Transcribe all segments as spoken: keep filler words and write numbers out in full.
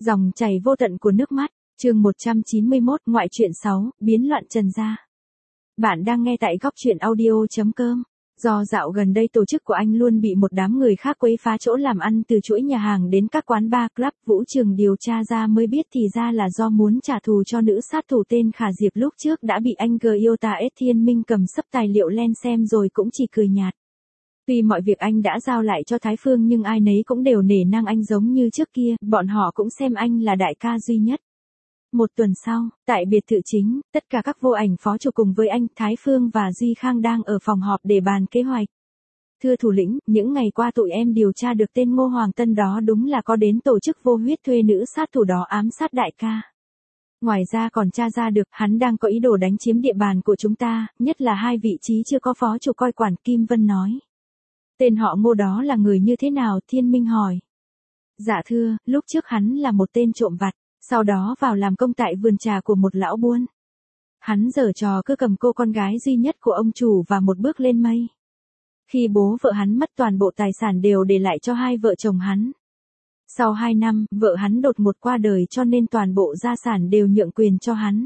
Dòng chảy vô tận của nước mắt, chương một trăm chín mươi mốt, ngoại truyện sáu, biến loạn trần gia. Bạn đang nghe tại góc truyện audio.com. Do dạo gần đây tổ chức của anh luôn bị một đám người khác quấy phá chỗ làm ăn từ chuỗi nhà hàng đến các quán bar club, Vũ Trường điều tra ra mới biết thì ra là do muốn trả thù cho nữ sát thủ tên Khả Diệp lúc trước đã bị anh Gyota S Thiên Minh cầm sấp tài liệu lên xem rồi cũng chỉ cười nhạt. Tuy mọi việc anh đã giao lại cho Thái Phương nhưng ai nấy cũng đều nể nang anh giống như trước kia, bọn họ cũng xem anh là đại ca duy nhất. Một tuần sau, tại biệt thự chính, tất cả các vô ảnh phó chủ cùng với anh, Thái Phương và Duy Khang đang ở phòng họp để bàn kế hoạch. Thưa thủ lĩnh, những ngày qua tụi em điều tra được tên Ngô Hoàng Tân đó đúng là có đến tổ chức vô huyết thuê nữ sát thủ đó ám sát đại ca. Ngoài ra còn tra ra được hắn đang có ý đồ đánh chiếm địa bàn của chúng ta, nhất là hai vị trí chưa có phó chủ coi quản, Kim Vân nói. Tên họ Ngô đó là người như thế nào? Thiên Minh hỏi. Dạ thưa, lúc trước hắn là một tên trộm vặt, sau đó vào làm công tại vườn trà của một lão buôn. Hắn giở trò cứ cầm cô con gái duy nhất của ông chủ và một bước lên mây. Khi bố vợ hắn mất toàn bộ tài sản đều để lại cho hai vợ chồng hắn. Sau hai năm, vợ hắn đột ngột qua đời cho nên toàn bộ gia sản đều nhượng quyền cho hắn.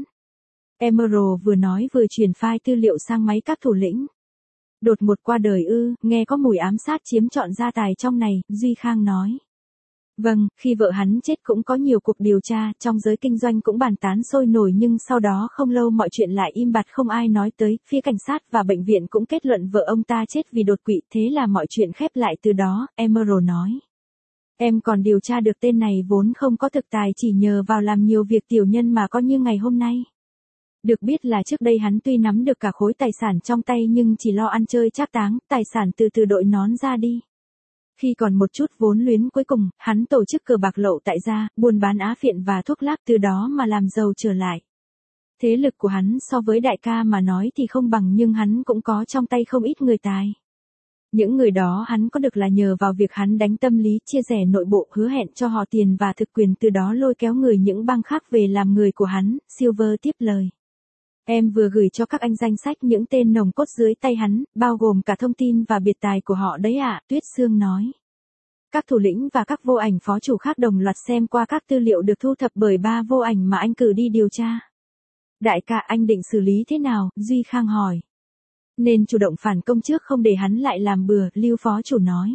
Emerald vừa nói vừa truyền file tư liệu sang máy các thủ lĩnh. Đột ngột qua đời ư, nghe có mùi ám sát chiếm trọn gia tài trong này, Duy Khang nói. Vâng, khi vợ hắn chết cũng có nhiều cuộc điều tra, trong giới kinh doanh cũng bàn tán sôi nổi nhưng sau đó không lâu mọi chuyện lại im bặt không ai nói tới, phía cảnh sát và bệnh viện cũng kết luận vợ ông ta chết vì đột quỵ, thế là mọi chuyện khép lại từ đó, Emerald nói. Em còn điều tra được tên này vốn không có thực tài chỉ nhờ vào làm nhiều việc tiểu nhân mà có như ngày hôm nay. Được biết là trước đây hắn tuy nắm được cả khối tài sản trong tay nhưng chỉ lo ăn chơi trác táng, tài sản từ từ đội nón ra đi. Khi còn một chút vốn luyến cuối cùng, hắn tổ chức cờ bạc lậu tại gia, buôn bán á phiện và thuốc lác từ đó mà làm giàu trở lại. Thế lực của hắn so với đại ca mà nói thì không bằng nhưng hắn cũng có trong tay không ít người tài. Những người đó hắn có được là nhờ vào việc hắn đánh tâm lý chia rẽ nội bộ, hứa hẹn cho họ tiền và thực quyền, từ đó lôi kéo người những bang khác về làm người của hắn, Silver tiếp lời. Em vừa gửi cho các anh danh sách những tên nòng cốt dưới tay hắn, bao gồm cả thông tin và biệt tài của họ đấy ạ, Tuyết Sương nói. Các thủ lĩnh và các vô ảnh phó chủ khác đồng loạt xem qua các tư liệu được thu thập bởi ba vô ảnh mà anh cử đi điều tra. Đại ca, anh định xử lý thế nào? Duy Khang hỏi. Nên chủ động phản công trước không để hắn lại làm bừa, Lưu phó chủ nói.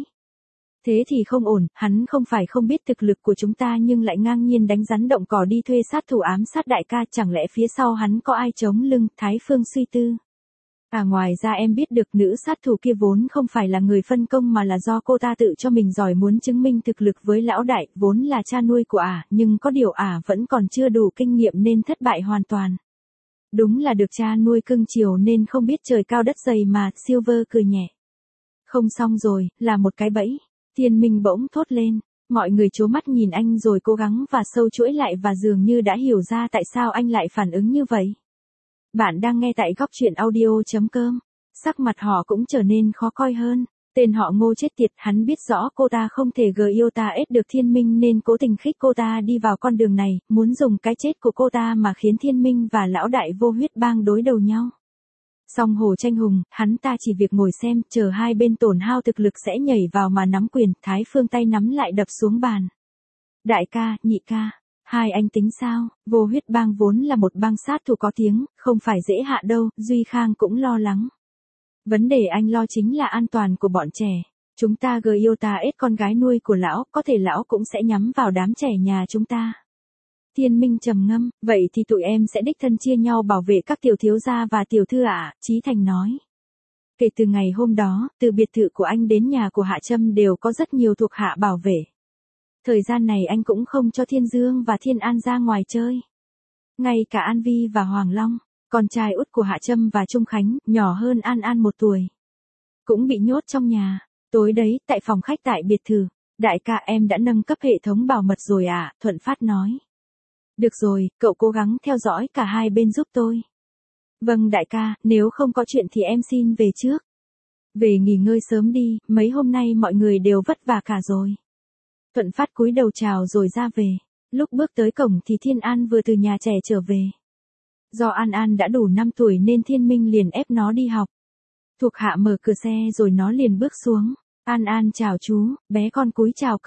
Thế thì không ổn, hắn không phải không biết thực lực của chúng ta nhưng lại ngang nhiên đánh rắn động cỏ đi thuê sát thủ ám sát đại ca, chẳng lẽ phía sau hắn có ai chống lưng? Thái Phương suy tư. À, ngoài ra em biết được nữ sát thủ kia vốn không phải là người phân công mà là do cô ta tự cho mình giỏi, muốn chứng minh thực lực với lão đại, vốn là cha nuôi của ả, à, nhưng có điều ả à vẫn còn chưa đủ kinh nghiệm nên thất bại hoàn toàn. Đúng là được cha nuôi cưng chiều nên không biết trời cao đất dày mà, Silver cười nhẹ. Không xong rồi, là một cái bẫy. Thiên Minh bỗng thốt lên, mọi người trố mắt nhìn anh rồi cố gắng và sâu chuỗi lại và dường như đã hiểu ra tại sao anh lại phản ứng như vậy. Bạn đang nghe tại góc truyện audio.com, sắc mặt họ cũng trở nên khó coi hơn, tên họ Ngô chết tiệt, hắn biết rõ cô ta không thể Gyota S được Thiên Minh nên cố tình khích cô ta đi vào con đường này, muốn dùng cái chết của cô ta mà khiến Thiên Minh và lão đại vô huyết bang đối đầu nhau. Song Hồ Tranh Hùng, hắn ta chỉ việc ngồi xem, chờ hai bên tổn hao thực lực sẽ nhảy vào mà nắm quyền, Thái Phương tay nắm lại đập xuống bàn. Đại ca, nhị ca, hai anh tính sao? Vô huyết bang vốn là một bang sát thủ có tiếng, không phải dễ hạ đâu, Duy Khang cũng lo lắng. Vấn đề anh lo chính là an toàn của bọn trẻ. Chúng ta Gyota S con gái nuôi của lão, có thể lão cũng sẽ nhắm vào đám trẻ nhà chúng ta. Thiên Minh trầm ngâm, vậy thì tụi em sẽ đích thân chia nhau bảo vệ các tiểu thiếu gia và tiểu thư ạ, à, Chí Thành nói. Kể từ ngày hôm đó, từ biệt thự của anh đến nhà của Hạ Trâm đều có rất nhiều thuộc hạ bảo vệ. Thời gian này anh cũng không cho Thiên Dương và Thiên An ra ngoài chơi. Ngay cả An Vi và Hoàng Long, con trai út của Hạ Trâm và Trung Khánh, nhỏ hơn An An một tuổi, cũng bị nhốt trong nhà. Tối đấy, tại phòng khách tại biệt thự, đại ca em đã nâng cấp hệ thống bảo mật rồi à, Thuận Phát nói. Được rồi, cậu cố gắng theo dõi cả hai bên giúp tôi. Vâng đại ca, nếu không có chuyện thì em xin về trước. Về nghỉ ngơi sớm đi, mấy hôm nay mọi người đều vất vả cả rồi. Thuận Phát cúi đầu chào rồi ra về. Lúc bước tới cổng thì Thiên An vừa từ nhà trẻ trở về. Do An An đã đủ năm tuổi nên Thiên Minh liền ép nó đi học. Thuộc hạ mở cửa xe rồi nó liền bước xuống. An An chào chú, bé con cúi chào cậu.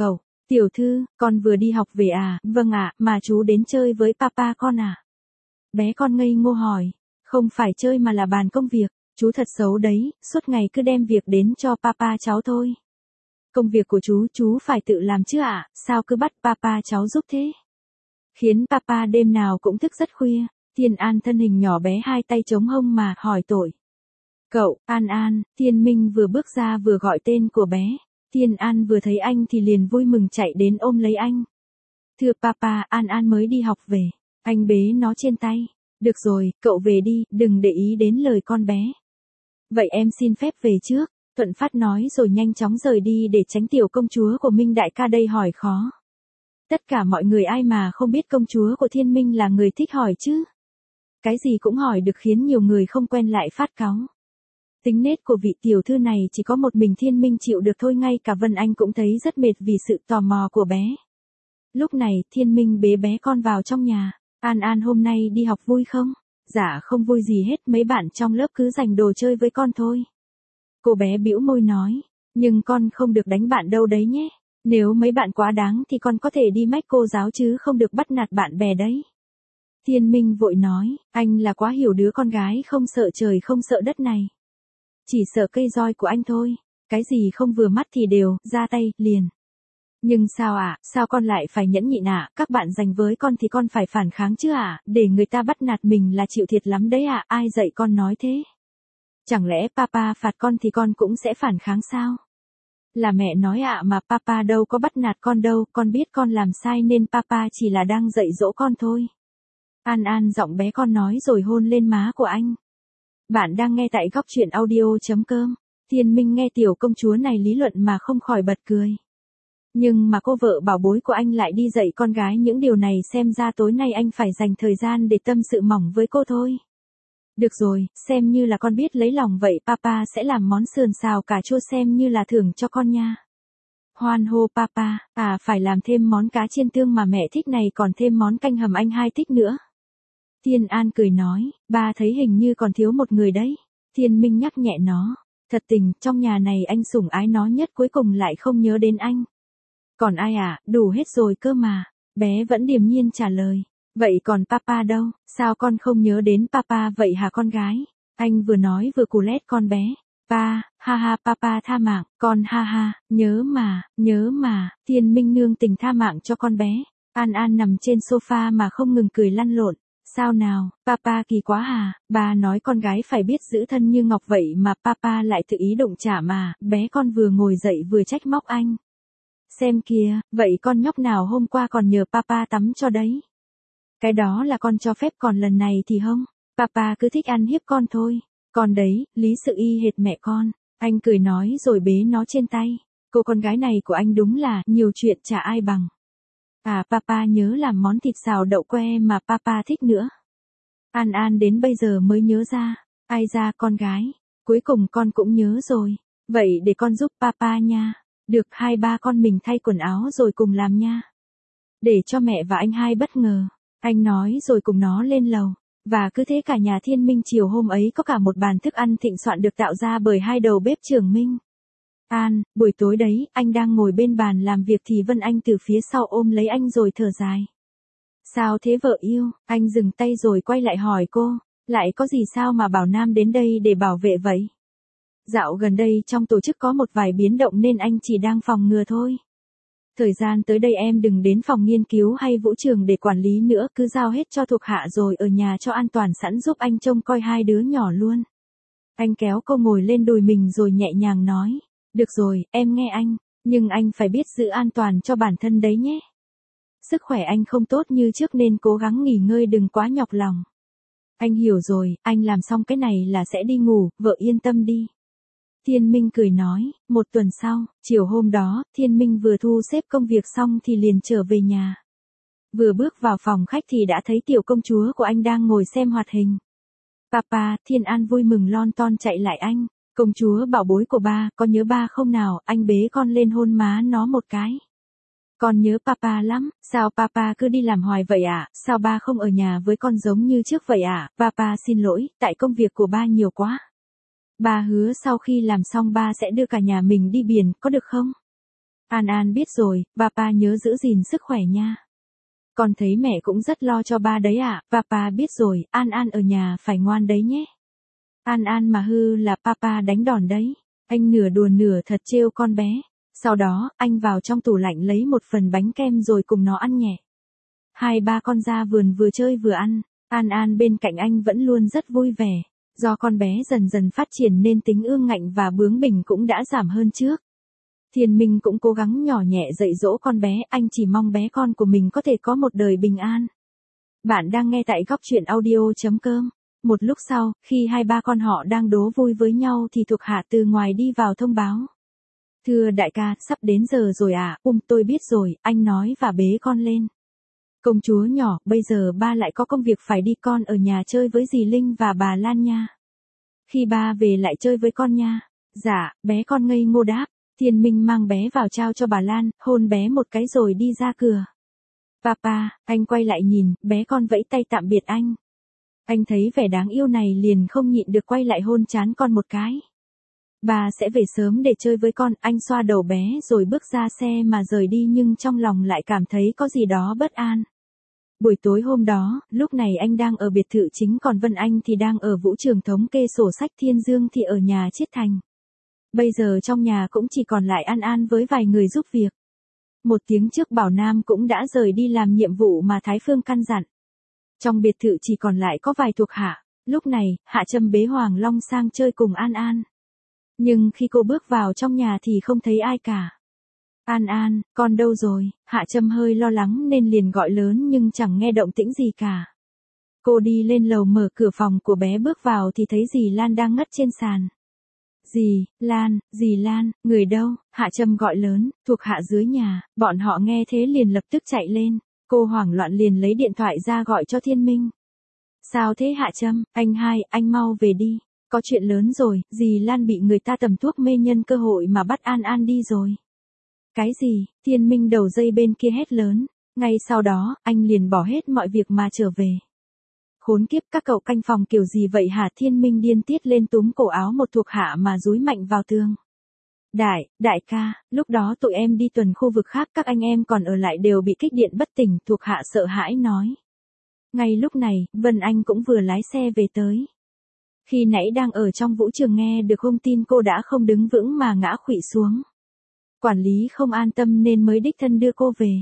Tiểu thư, con vừa đi học về à, vâng ạ, mà chú đến chơi với papa con à? Bé con ngây ngô hỏi, không phải chơi mà là bàn công việc, chú thật xấu đấy, suốt ngày cứ đem việc đến cho papa cháu thôi. Công việc của chú, chú phải tự làm chứ ạ, sao cứ bắt papa cháu giúp thế? Khiến papa đêm nào cũng thức rất khuya. Thiên An thân hình nhỏ bé hai tay chống hông mà hỏi tội. Cậu, An An, Thiên Minh vừa bước ra vừa gọi tên của bé. Thiên An vừa thấy anh thì liền vui mừng chạy đến ôm lấy anh. Thưa papa, An An mới đi học về. Anh bế nó trên tay. Được rồi, cậu về đi, đừng để ý đến lời con bé. Vậy em xin phép về trước. Thuận Phát nói rồi nhanh chóng rời đi để tránh tiểu công chúa của Minh đại ca đây hỏi khó. Tất cả mọi người ai mà không biết công chúa của Thiên Minh là người thích hỏi chứ. Cái gì cũng hỏi được khiến nhiều người không quen lại phát cáu. Tính nết của vị tiểu thư này chỉ có một mình Thiên Minh chịu được thôi, ngay cả Vân Anh cũng thấy rất mệt vì sự tò mò của bé. Lúc này Thiên Minh bế bé con vào trong nhà. An An hôm nay đi học vui không? Dạ không vui gì hết, mấy bạn trong lớp cứ giành đồ chơi với con thôi. Cô bé bĩu môi nói, nhưng con không được đánh bạn đâu đấy nhé. Nếu mấy bạn quá đáng thì con có thể đi mách cô giáo chứ không được bắt nạt bạn bè đấy. Thiên Minh vội nói, anh là quá hiểu đứa con gái không sợ trời không sợ đất này. Chỉ sợ cây roi của anh thôi. Cái gì không vừa mắt thì đều, ra tay, liền. Nhưng sao ạ, à, sao con lại phải nhẫn nhịn ạ, à? Các bạn giành với con thì con phải phản kháng chứ ạ, à? Để người ta bắt nạt mình là chịu thiệt lắm đấy ạ, à? Ai dạy con nói thế? Chẳng lẽ papa phạt con thì con cũng sẽ phản kháng sao? Là mẹ nói ạ à, mà papa đâu có bắt nạt con đâu, con biết con làm sai nên papa chỉ là đang dạy dỗ con thôi. An An giọng bé con nói rồi hôn lên má của anh. Bạn đang nghe tại góc truyện audio.com. Thiên Minh nghe tiểu công chúa này lý luận mà không khỏi bật cười. Nhưng mà cô vợ bảo bối của anh lại đi dạy con gái những điều này, xem ra tối nay anh phải dành thời gian để tâm sự mỏng với cô thôi. Được rồi, xem như là con biết lấy lòng vậy, papa sẽ làm món sườn xào cà chua xem như là thưởng cho con nha. Hoan hô papa, à phải làm thêm món cá chiên tương mà mẹ thích này, còn thêm món canh hầm anh hai thích nữa. Thiên An cười nói, ba thấy hình như còn thiếu một người đấy. Thiên Minh nhắc nhẹ nó, thật tình, trong nhà này anh sủng ái nó nhất cuối cùng lại không nhớ đến anh. Còn ai à, đủ hết rồi cơ mà. Bé vẫn điềm nhiên trả lời. Vậy còn papa đâu, sao con không nhớ đến papa vậy hả con gái? Anh vừa nói vừa cù lét con bé. Pa, ha ha papa tha mạng, con ha ha, nhớ mà, nhớ mà, Thiên Minh nương tình tha mạng cho con bé. An An nằm trên sofa mà không ngừng cười lăn lộn. Sao nào, papa kỳ quá à, bà nói con gái phải biết giữ thân như ngọc vậy mà papa lại tự ý động chạm mà, bé con vừa ngồi dậy vừa trách móc anh. Xem kìa, vậy con nhóc nào hôm qua còn nhờ papa tắm cho đấy. Cái đó là con cho phép, còn lần này thì không, papa cứ thích ăn hiếp con thôi. Con đấy, lý sự y hệt mẹ con. Anh cười nói rồi bế nó trên tay. Cô con gái này của anh đúng là nhiều chuyện chả ai bằng. À papa nhớ làm món thịt xào đậu que mà papa thích nữa. An An đến bây giờ mới nhớ ra. Ai ra con gái, cuối cùng con cũng nhớ rồi. Vậy để con giúp papa nha. Được, hai ba con mình thay quần áo rồi cùng làm nha. Để cho mẹ và anh hai bất ngờ. Anh nói rồi cùng nó lên lầu. Và cứ thế cả nhà Thiên Minh chiều hôm ấy có cả một bàn thức ăn thịnh soạn được tạo ra bởi hai đầu bếp trưởng Minh. An, buổi tối đấy, anh đang ngồi bên bàn làm việc thì Vân Anh từ phía sau ôm lấy anh rồi thở dài. Sao thế vợ yêu? Anh dừng tay rồi quay lại hỏi cô, lại có gì sao mà bảo Nam đến đây để bảo vệ vậy? Dạo gần đây trong tổ chức có một vài biến động nên anh chỉ đang phòng ngừa thôi. Thời gian tới đây em đừng đến phòng nghiên cứu hay vũ trường để quản lý nữa, cứ giao hết cho thuộc hạ rồi ở nhà cho an toàn sẵn giúp anh trông coi hai đứa nhỏ luôn. Anh kéo cô ngồi lên đùi mình rồi nhẹ nhàng nói, được rồi, em nghe anh, nhưng anh phải biết giữ an toàn cho bản thân đấy nhé. Sức khỏe anh không tốt như trước nên cố gắng nghỉ ngơi, đừng quá nhọc lòng. Anh hiểu rồi, anh làm xong cái này là sẽ đi ngủ, vợ yên tâm đi. Thiên Minh cười nói, một tuần sau, chiều hôm đó, Thiên Minh vừa thu xếp công việc xong thì liền trở về nhà. Vừa bước vào phòng khách thì đã thấy tiểu công chúa của anh đang ngồi xem hoạt hình. Papa, Thiên An vui mừng lon ton chạy lại anh. Công chúa bảo bối của ba, có nhớ ba không nào? Anh bế con lên hôn má nó một cái. Con nhớ papa lắm, sao papa cứ đi làm hoài vậy ạ? À? Sao ba không ở nhà với con giống như trước vậy ạ? À? Papa xin lỗi, tại công việc của ba nhiều quá. Ba hứa sau khi làm xong ba sẽ đưa cả nhà mình đi biển, có được không? An An biết rồi, papa nhớ giữ gìn sức khỏe nha. Con thấy mẹ cũng rất lo cho ba đấy ạ, à. Papa biết rồi, An An ở nhà phải ngoan đấy nhé. An An mà hư là papa đánh đòn đấy. Anh nửa đùa nửa thật trêu con bé. Sau đó, anh vào trong tủ lạnh lấy một phần bánh kem rồi cùng nó ăn nhẹ. Hai ba con ra vườn vừa chơi vừa ăn. An An bên cạnh anh vẫn luôn rất vui vẻ. Do con bé dần dần phát triển nên tính ương ngạnh và bướng bỉnh cũng đã giảm hơn trước. Thiên Minh cũng cố gắng nhỏ nhẹ dạy dỗ con bé, anh chỉ mong bé con của mình có thể có một đời bình an. Bạn đang nghe tại góc truyện audio.com. Một lúc sau, khi hai ba con họ đang đố vui với nhau thì thuộc hạ từ ngoài đi vào thông báo. Thưa đại ca, sắp đến giờ rồi à, um tôi biết rồi, anh nói và bế con lên. Công chúa nhỏ, bây giờ ba lại có công việc phải đi, con ở nhà chơi với dì Linh và bà Lan nha. Khi ba về lại chơi với con nha. Dạ, bé con ngây ngô đáp. Thiên Minh mang bé vào trao cho bà Lan, hôn bé một cái rồi đi ra cửa. Papa, anh quay lại nhìn, bé con vẫy tay tạm biệt anh. Anh thấy vẻ đáng yêu này liền không nhịn được quay lại hôn trán con một cái. Bà sẽ về sớm để chơi với con, anh xoa đầu bé rồi bước ra xe mà rời đi nhưng trong lòng lại cảm thấy có gì đó bất an. Buổi tối hôm đó, lúc này anh đang ở biệt thự chính còn Vân Anh thì đang ở vũ trường thống kê sổ sách, Thiên Dương thì ở nhà Chiết Thành. Bây giờ trong nhà cũng chỉ còn lại An An với vài người giúp việc. Một tiếng trước Bảo Nam cũng đã rời đi làm nhiệm vụ mà Thái Phương căn dặn. Trong biệt thự chỉ còn lại có vài thuộc hạ. Lúc này, Hạ Trâm bế Hoàng Long sang chơi cùng An An. Nhưng khi cô bước vào trong nhà thì không thấy ai cả. An An, con đâu rồi? Hạ Trâm hơi lo lắng nên liền gọi lớn nhưng chẳng nghe động tĩnh gì cả. Cô đi lên lầu mở cửa phòng của bé bước vào thì thấy dì Lan đang ngất trên sàn. Dì, Lan, dì Lan, người đâu? Hạ Trâm gọi lớn, thuộc hạ dưới nhà, bọn họ nghe thế liền lập tức chạy lên. Cô hoảng loạn liền lấy điện thoại ra gọi cho Thiên Minh. Sao thế Hạ Trâm? Anh hai, anh mau về đi. Có chuyện lớn rồi, dì Lan bị người ta tầm thuốc mê nhân cơ hội mà bắt An An đi rồi. Cái gì? Thiên Minh đầu dây bên kia hét lớn. Ngay sau đó, anh liền bỏ hết mọi việc mà trở về. Khốn kiếp, các cậu canh phòng kiểu gì vậy hả? Thiên Minh điên tiết lên túm cổ áo một thuộc hạ mà dúi mạnh vào tường. Đại, đại ca, lúc đó tụi em đi tuần khu vực khác, các anh em còn ở lại đều bị kích điện bất tỉnh, thuộc hạ sợ hãi nói. Ngay lúc này, Vân Anh cũng vừa lái xe về tới. Khi nãy đang ở trong vũ trường nghe được thông tin cô đã không đứng vững mà ngã khuỵu xuống. Quản lý không an tâm nên mới đích thân đưa cô về.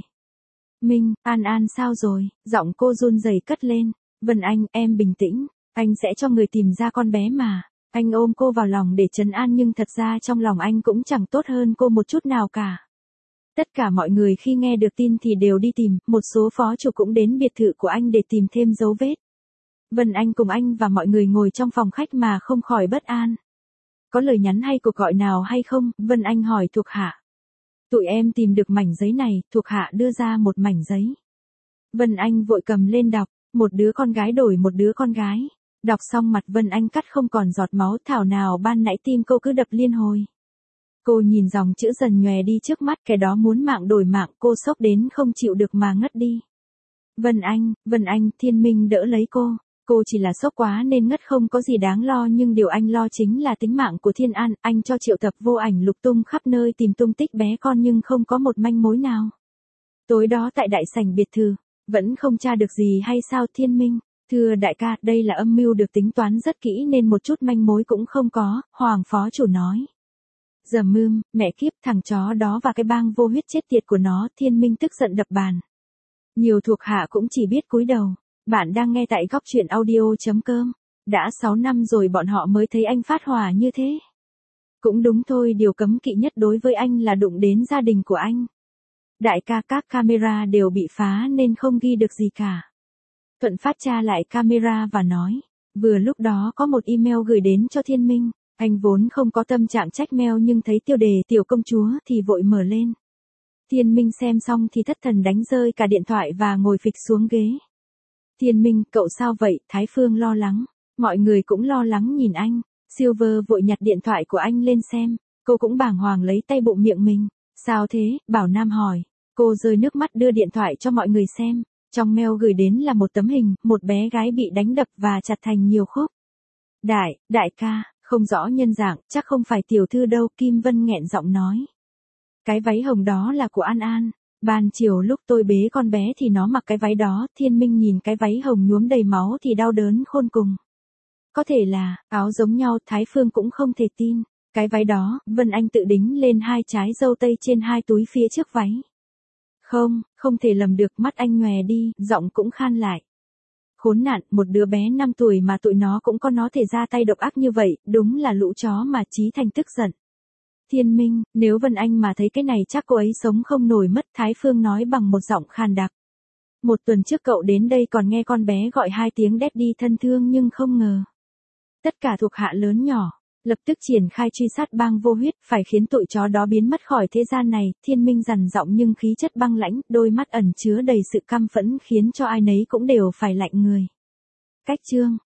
Minh, An An sao rồi? Giọng cô run rẩy cất lên. Vân Anh, em bình tĩnh, anh sẽ cho người tìm ra con bé mà. Anh ôm cô vào lòng để trấn an nhưng thật ra trong lòng anh cũng chẳng tốt hơn cô một chút nào cả. Tất cả mọi người khi nghe được tin thì đều đi tìm, một số phó chủ cũng đến biệt thự của anh để tìm thêm dấu vết. Vân Anh cùng anh và mọi người ngồi trong phòng khách mà không khỏi bất an. Có lời nhắn hay cuộc gọi nào hay không? Vân Anh hỏi thuộc hạ. Tụi em tìm được mảnh giấy này, thuộc hạ đưa ra một mảnh giấy. Vân Anh vội cầm lên đọc, một đứa con gái đổi một đứa con gái. Đọc xong mặt Vân Anh cắt không còn giọt máu, thảo nào ban nãy tim cô cứ đập liên hồi. Cô nhìn dòng chữ dần nhòe đi trước mắt, kẻ đó muốn mạng đổi mạng, cô sốc đến không chịu được mà ngất đi. Vân Anh, Vân Anh, Thiên Minh đỡ lấy cô. Cô chỉ là sốc quá nên ngất, không có gì đáng lo nhưng điều anh lo chính là tính mạng của Thiên An. Anh cho triệu tập vô ảnh lục tung khắp nơi tìm tung tích bé con nhưng không có một manh mối nào. Tối đó tại đại sảnh biệt thự, vẫn không tra được gì hay sao? Thiên Minh, thưa đại ca, đây là âm mưu được tính toán rất kỹ nên một chút manh mối cũng không có, Hoàng phó chủ nói. Dầm mương, mẹ kiếp, thằng chó đó và cái bang vô huyết chết tiệt của nó. Thiên Minh tức giận đập bàn. Nhiều thuộc hạ cũng chỉ biết cúi đầu. Bạn đang nghe tại góc truyện audio.com. Đã sáu năm rồi bọn họ mới thấy anh phát hỏa như thế. Cũng đúng thôi, điều cấm kỵ nhất đối với anh là đụng đến gia đình của anh. Đại ca, các camera đều bị phá nên không ghi được gì cả. Thuận phát tra lại camera và nói. Vừa lúc đó có một email gửi đến cho Thiên Minh. Anh vốn không có tâm trạng check mail nhưng thấy tiêu đề tiểu công chúa thì vội mở lên. Thiên Minh xem xong thì thất thần đánh rơi cả điện thoại và ngồi phịch xuống ghế. Thiên Minh, cậu sao vậy? Thái Phương lo lắng. Mọi người cũng lo lắng nhìn anh. Silver vội nhặt điện thoại của anh lên xem. Cô cũng bàng hoàng lấy tay bụng miệng mình. Sao thế? Bảo Nam hỏi. Cô rơi nước mắt đưa điện thoại cho mọi người xem. Trong mail gửi đến là một tấm hình, một bé gái bị đánh đập và chặt thành nhiều khúc. Đại, đại ca, không rõ nhân dạng, chắc không phải tiểu thư đâu, Kim Vân nghẹn giọng nói. Cái váy hồng đó là của An An. Ban chiều lúc tôi bế con bé thì nó mặc cái váy đó, Thiên Minh nhìn cái váy hồng nhuốm đầy máu thì đau đớn khôn cùng. Có thể là, áo giống nhau, Thái Phương cũng không thể tin. Cái váy đó, Vân Anh tự đính lên hai trái dâu tây trên hai túi phía trước váy. Không, không thể lầm được, mắt anh nhòe đi, giọng cũng khan lại. Khốn nạn, một đứa bé năm tuổi mà tụi nó cũng có nó thể ra tay độc ác như vậy, đúng là lũ chó mà. Chí Thành tức giận. Thiên Minh, nếu Vân Anh mà thấy cái này chắc cô ấy sống không nổi mất, Thái Phương nói bằng một giọng khàn đặc. Một tuần trước cậu đến đây còn nghe con bé gọi hai tiếng Daddy thân thương nhưng không ngờ. Tất cả thuộc hạ lớn nhỏ, lập tức triển khai truy sát bang vô huyết, phải khiến tụi chó đó biến mất khỏi thế gian này. Thiên Minh dằn giọng nhưng khí chất băng lãnh, đôi mắt ẩn chứa đầy sự căm phẫn khiến cho ai nấy cũng đều phải lạnh người. Cách chương